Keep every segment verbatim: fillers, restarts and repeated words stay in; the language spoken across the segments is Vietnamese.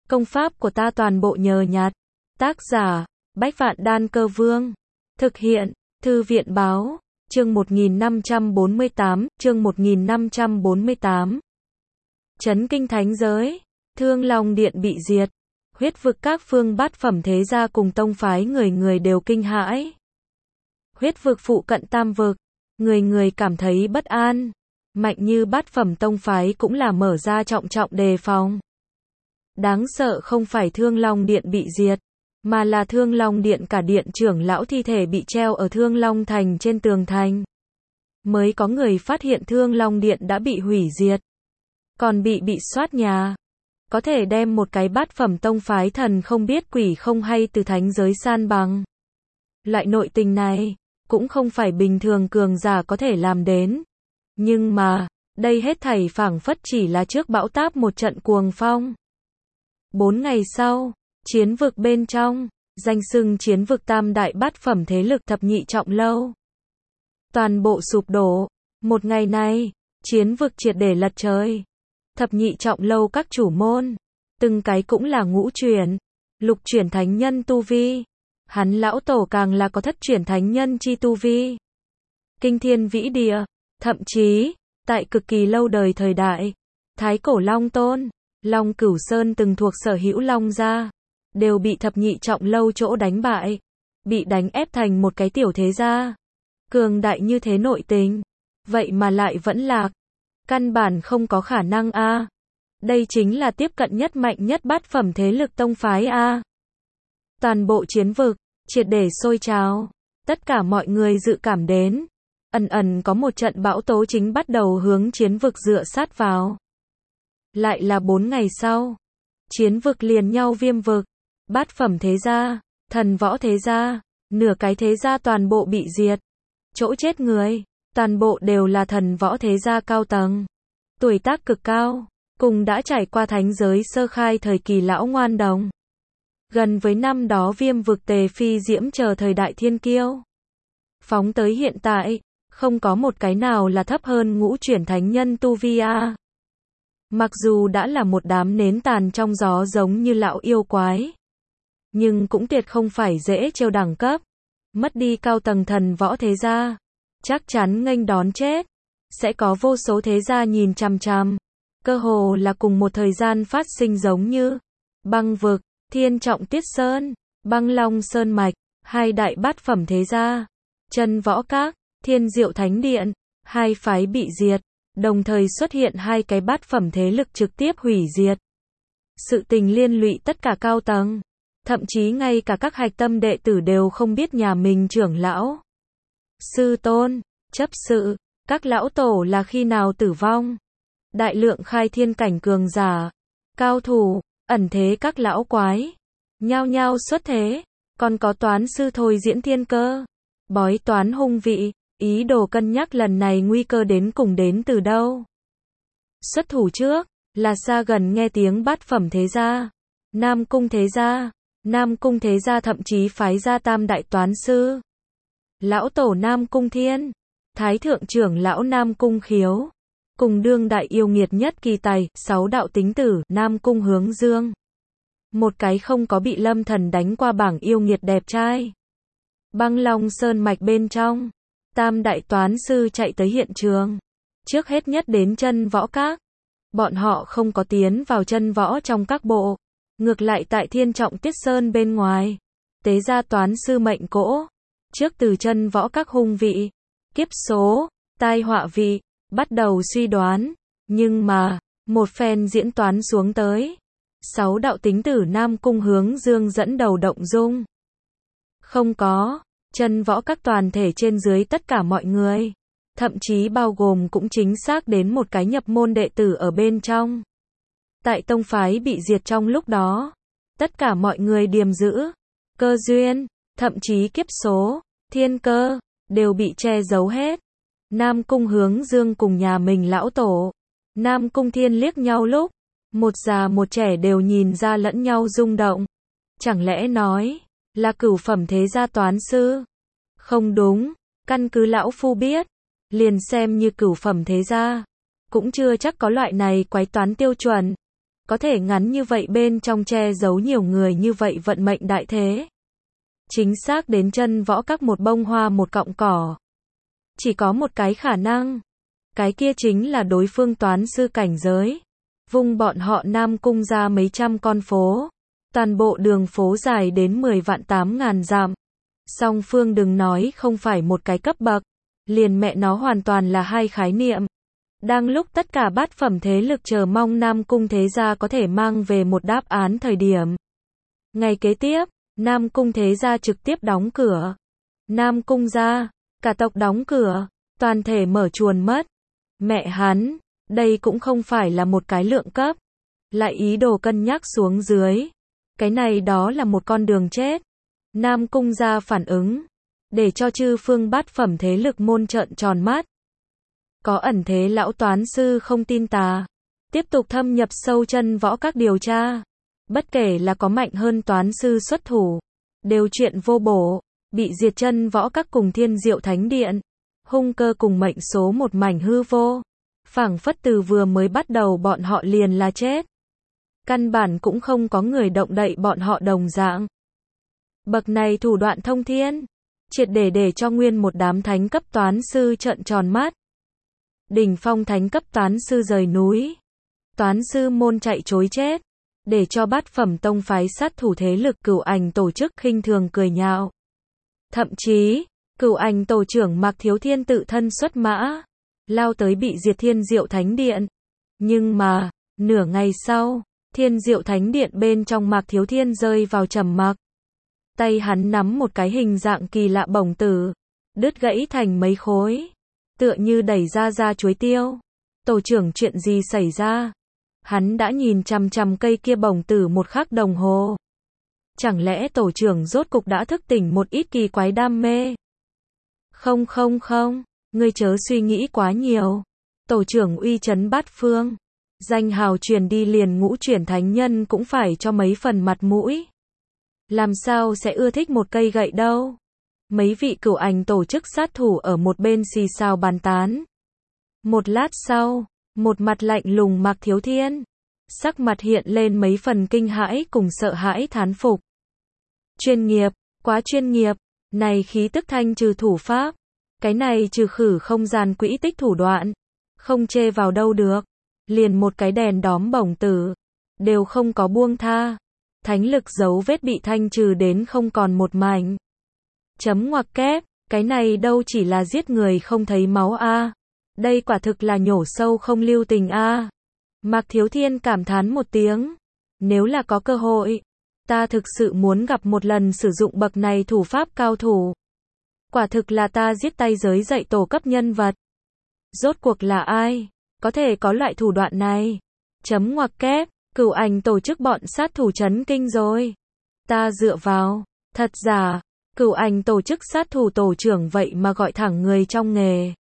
Công pháp của ta toàn bộ nhờ nhặt. Tác giả, Bách Vạn Đan Cơ Vương. Thực hiện, Thư viện Báo. Chương một nghìn năm trăm bốn mươi tám, chương một nghìn năm trăm bốn mươi tám. Chấn kinh thánh giới, Thương Long Điện bị diệt. Huyết vực các phương bát phẩm thế gia cùng tông phái người người đều kinh hãi. Huyết vực phụ cận tam vực, người người cảm thấy bất an. Mạnh như bát phẩm tông phái cũng là mở ra trọng trọng đề phòng. Đáng sợ không phải Thương Long Điện bị diệt, mà là Thương Long Điện cả điện trưởng lão thi thể bị treo ở Thương Long Thành trên tường thành. Mới có người phát hiện Thương Long Điện đã bị hủy diệt, còn bị bị soát nhà. Có thể đem một cái bát phẩm tông phái thần không biết quỷ không hay từ thánh giới san bằng. Loại nội tình này, cũng không phải bình thường cường giả có thể làm đến. Nhưng mà, đây hết thảy phảng phất chỉ là trước bão táp một trận cuồng phong. Bốn ngày sau, chiến vực bên trong, danh xưng chiến vực tam đại bát phẩm thế lực thập nhị trọng lâu. Toàn bộ sụp đổ. Một ngày này, chiến vực triệt để lật trời. Thập nhị trọng lâu các chủ môn, từng cái cũng là ngũ chuyển, lục chuyển thánh nhân tu vi. Hắn lão tổ càng là có thất chuyển thánh nhân chi tu vi. Kinh thiên vĩ địa, thậm chí, tại cực kỳ lâu đời thời đại, Thái Cổ Long Tôn, Long Cửu Sơn từng thuộc sở hữu Long gia, đều bị thập nhị trọng lâu chỗ đánh bại, bị đánh ép thành một cái tiểu thế gia. Cường đại như thế nội tình, vậy mà lại vẫn lạc. Căn bản không có khả năng a. À. Đây chính là tiếp cận nhất mạnh nhất bát phẩm thế lực tông phái a. À. Toàn bộ chiến vực, triệt để sôi trào. Tất cả mọi người dự cảm đến, ẩn ẩn có một trận bão tố chính bắt đầu hướng chiến vực dựa sát vào. Lại là bốn ngày sau, chiến vực liền nhau viêm vực, bát phẩm thế gia, thần võ thế gia, nửa cái thế gia toàn bộ bị diệt. Chỗ chết người, toàn bộ đều là thần võ thế gia cao tầng, tuổi tác cực cao, cùng đã trải qua thánh giới sơ khai thời kỳ lão ngoan đồng. Gần với năm đó viêm vực Tề Phi Diễm chờ thời đại thiên kiêu. Phóng tới hiện tại, không có một cái nào là thấp hơn ngũ chuyển thánh nhân tu vi a. Mặc dù đã là một đám nến tàn trong gió giống như lão yêu quái, nhưng cũng tuyệt không phải dễ trêu đẳng cấp. Mất đi cao tầng thần võ thế gia, chắc chắn nghênh đón chết. Sẽ có vô số thế gia nhìn chằm chằm. Cơ hồ là cùng một thời gian phát sinh giống như Băng vực, Thiên Trọng Tiết Sơn, Băng Long Sơn Mạch, hai đại bát phẩm thế gia, Chân Võ Các, Thiên Diệu Thánh Điện, hai phái bị diệt, đồng thời xuất hiện hai cái bát phẩm thế lực trực tiếp hủy diệt. Sự tình liên lụy tất cả cao tầng, thậm chí ngay cả các hạch tâm đệ tử đều không biết nhà mình trưởng lão, sư tôn, chấp sự, các lão tổ là khi nào tử vong. Đại lượng khai thiên cảnh cường giả, cao thủ, ẩn thế các lão quái, nhao nhao xuất thế, còn có toán sư Thôi Diễn Thiên Cơ, bói toán hung vị, ý đồ cân nhắc lần này nguy cơ đến cùng đến từ đâu. Xuất thủ trước, là xa gần nghe tiếng bát phẩm thế gia, Nam Cung thế gia, Nam Cung thế gia thậm chí phái ra tam đại toán sư. Lão tổ Nam Cung Thiên, Thái thượng trưởng lão Nam Cung Khiếu, cùng đương đại yêu nghiệt nhất kỳ tài, sáu đạo tính tử, Nam Cung Hướng Dương. Một cái không có bị lâm thần đánh qua bảng yêu nghiệt đẹp trai. Băng Long Sơn Mạch bên trong, tam đại toán sư chạy tới hiện trường. Trước hết nhất đến Chân Võ Các. Bọn họ không có tiến vào chân võ trong các bộ. Ngược lại tại Thiên Trọng Tiết Sơn bên ngoài, tế ra toán sư mệnh cỗ. Trước từ Chân Võ Các hung vị, kiếp số, tai họa vị, bắt đầu suy đoán. Nhưng mà, một phen diễn toán xuống tới, sáu đạo tính tử Nam Cung Hướng Dương dẫn đầu động dung. Không có, Chân Võ Các toàn thể trên dưới tất cả mọi người, thậm chí bao gồm cũng chính xác đến một cái nhập môn đệ tử ở bên trong. Tại tông phái bị diệt trong lúc đó, tất cả mọi người điềm giữ, cơ duyên, thậm chí kiếp số, thiên cơ, đều bị che giấu hết. Nam Cung Hướng Dương cùng nhà mình lão tổ, Nam Cung Thiên liếc nhau lúc, một già một trẻ đều nhìn ra lẫn nhau rung động. Chẳng lẽ nói, là cửu phẩm thế gia toán sư? Không đúng, căn cứ lão phu biết, liền xem như cửu phẩm thế gia, cũng chưa chắc có loại này quái toán tiêu chuẩn. có thể ngắn như vậy bên trong che giấu nhiều người như vậy vận mệnh đại thế. Chính xác đến chân võ các một bông hoa một cọng cỏ. Chỉ có một cái khả năng. Cái kia chính là đối phương toán sư cảnh giới. Vung bọn họ Nam Cung ra mấy trăm con phố. Toàn bộ đường phố dài đến mười vạn tám ngàn dặm. Song phương đừng nói không phải một cái cấp bậc. Liền mẹ nó hoàn toàn là hai khái niệm. Đang lúc tất cả bát phẩm thế lực chờ mong Nam Cung thế gia có thể mang về một đáp án thời điểm. Ngày kế tiếp, Nam Cung thế gia trực tiếp đóng cửa. Nam Cung gia, cả tộc đóng cửa, toàn thể mở chuồn mất. Mẹ hắn, đây cũng không phải là một cái lượng cấp. Lại ý đồ cân nhắc xuống dưới. Cái này đó là một con đường chết. Nam Cung gia phản ứng. Để cho chư phương bát phẩm thế lực môn trợn tròn mắt. Có ẩn thế lão toán sư không tin tà. Tiếp tục thâm nhập sâu chân võ các điều tra. Bất kể là có mạnh hơn toán sư xuất thủ. Đều chuyện vô bổ. Bị diệt chân võ các cùng thiên diệu thánh điện. Hung cơ cùng mệnh số một mảnh hư vô. Phảng phất từ vừa mới bắt đầu bọn họ liền là chết. Căn bản cũng không có người động đậy bọn họ đồng dạng. Bậc này thủ đoạn thông thiên. Triệt để để cho nguyên một đám thánh cấp toán sư trợn tròn mắt. Đỉnh phong thánh cấp toán sư rời núi. Toán sư môn chạy chối chết. Để cho bát phẩm tông phái sát thủ thế lực Cửu Ảnh tổ chức khinh thường cười nhạo. Thậm chí, Cửu Ảnh tổ trưởng Mạc Thiếu Thiên tự thân xuất mã. Lao tới bị diệt thiên diệu thánh điện. Nhưng mà, nửa ngày sau, thiên diệu thánh điện bên trong Mạc Thiếu Thiên rơi vào trầm mặc. Tay hắn nắm một cái hình dạng kỳ lạ bổng tử. Đứt gãy thành mấy khối. Tựa như đẩy ra ra chuối tiêu. Tổ trưởng chuyện gì xảy ra? Hắn đã nhìn chằm chằm cây kia bổng tử một khắc đồng hồ. Chẳng lẽ tổ trưởng rốt cục đã thức tỉnh một ít kỳ quái đam mê? Không không không, ngươi chớ suy nghĩ quá nhiều. Tổ trưởng uy chấn bát phương. Danh hào truyền đi liền ngũ chuyển thánh nhân cũng phải cho mấy phần mặt mũi. Làm sao sẽ ưa thích một cây gậy đâu? Mấy vị Cửu Ảnh tổ chức sát thủ ở một bên xì xào bàn tán. Một lát sau, một mặt lạnh lùng Mạc Thiếu Thiên. Sắc mặt hiện lên mấy phần kinh hãi cùng sợ hãi thán phục. Chuyên nghiệp, quá chuyên nghiệp. Này khí tức thanh trừ thủ pháp. Cái này trừ khử không gian quỹ tích thủ đoạn. Không chê vào đâu được. Liền một cái đèn đóm bổng tử. Đều không có buông tha. Thánh lực dấu vết bị thanh trừ đến không còn một mảnh. Chấm ngoặc kép, cái này đâu chỉ là giết người không thấy máu a. À. Đây quả thực là nhổ sâu không lưu tình a. À. Mạc Thiếu Thiên cảm thán một tiếng. Nếu là có cơ hội, ta thực sự muốn gặp một lần sử dụng bậc này thủ pháp cao thủ. Quả thực là ta giết tay giới dạy tổ cấp nhân vật. Rốt cuộc là ai? Có thể có loại thủ đoạn này. Chấm ngoặc kép, Cửu Ảnh tổ chức bọn sát thủ chấn kinh rồi. Ta dựa vào, thật giả, Cửu Ảnh tổ chức sát thủ tổ trưởng vậy mà gọi thẳng người trong nghề.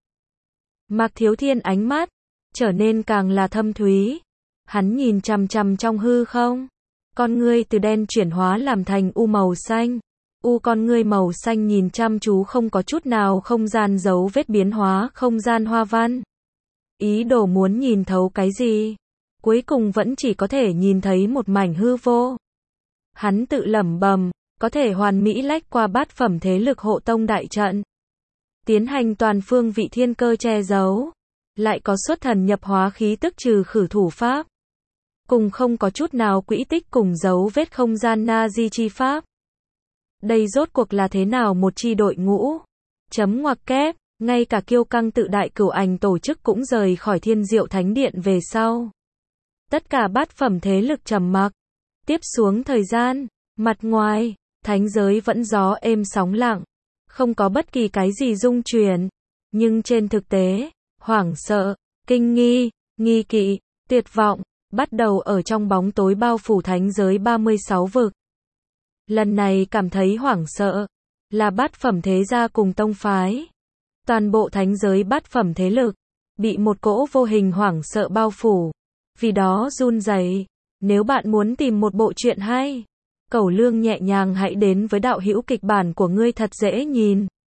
Mạc Thiếu Thiên ánh mắt trở nên càng là thâm thúy. Hắn nhìn chằm chằm trong hư không. Con ngươi từ đen chuyển hóa làm thành u màu xanh. U con ngươi màu xanh nhìn chăm chú không có chút nào không gian dấu vết biến hóa không gian hoa văn. Ý đồ muốn nhìn thấu cái gì? Cuối cùng vẫn chỉ có thể nhìn thấy một mảnh hư vô. Hắn tự lẩm bẩm, có thể hoàn mỹ lách qua bát phẩm thế lực hộ tông đại trận. Tiến hành toàn phương vị thiên cơ che giấu. Lại có xuất thần nhập hóa khí tức trừ khử thủ pháp. Cùng không có chút nào quỹ tích cùng dấu vết không gian na di chi pháp. Đây rốt cuộc là thế nào một chi đội ngũ? Chấm ngoặc kép, ngay cả kiêu căng tự đại Cửu Ảnh tổ chức cũng rời khỏi thiên diệu thánh điện về sau. Tất cả bát phẩm thế lực trầm mặc. Tiếp xuống thời gian, mặt ngoài, thánh giới vẫn gió êm sóng lặng. Không có bất kỳ cái gì rung chuyển. Nhưng trên thực tế, hoảng sợ, kinh nghi, nghi kỵ, tuyệt vọng, bắt đầu ở trong bóng tối bao phủ thánh giới ba mươi sáu vực. Lần này cảm thấy hoảng sợ, là bát phẩm thế gia cùng tông phái. Toàn bộ thánh giới bát phẩm thế lực, bị một cỗ vô hình hoảng sợ bao phủ. Vì đó run rẩy. Nếu bạn muốn tìm một bộ truyện hay, Cẩu Lương nhẹ nhàng hãy đến với đạo hữu kịch bản của ngươi thật dễ nhìn.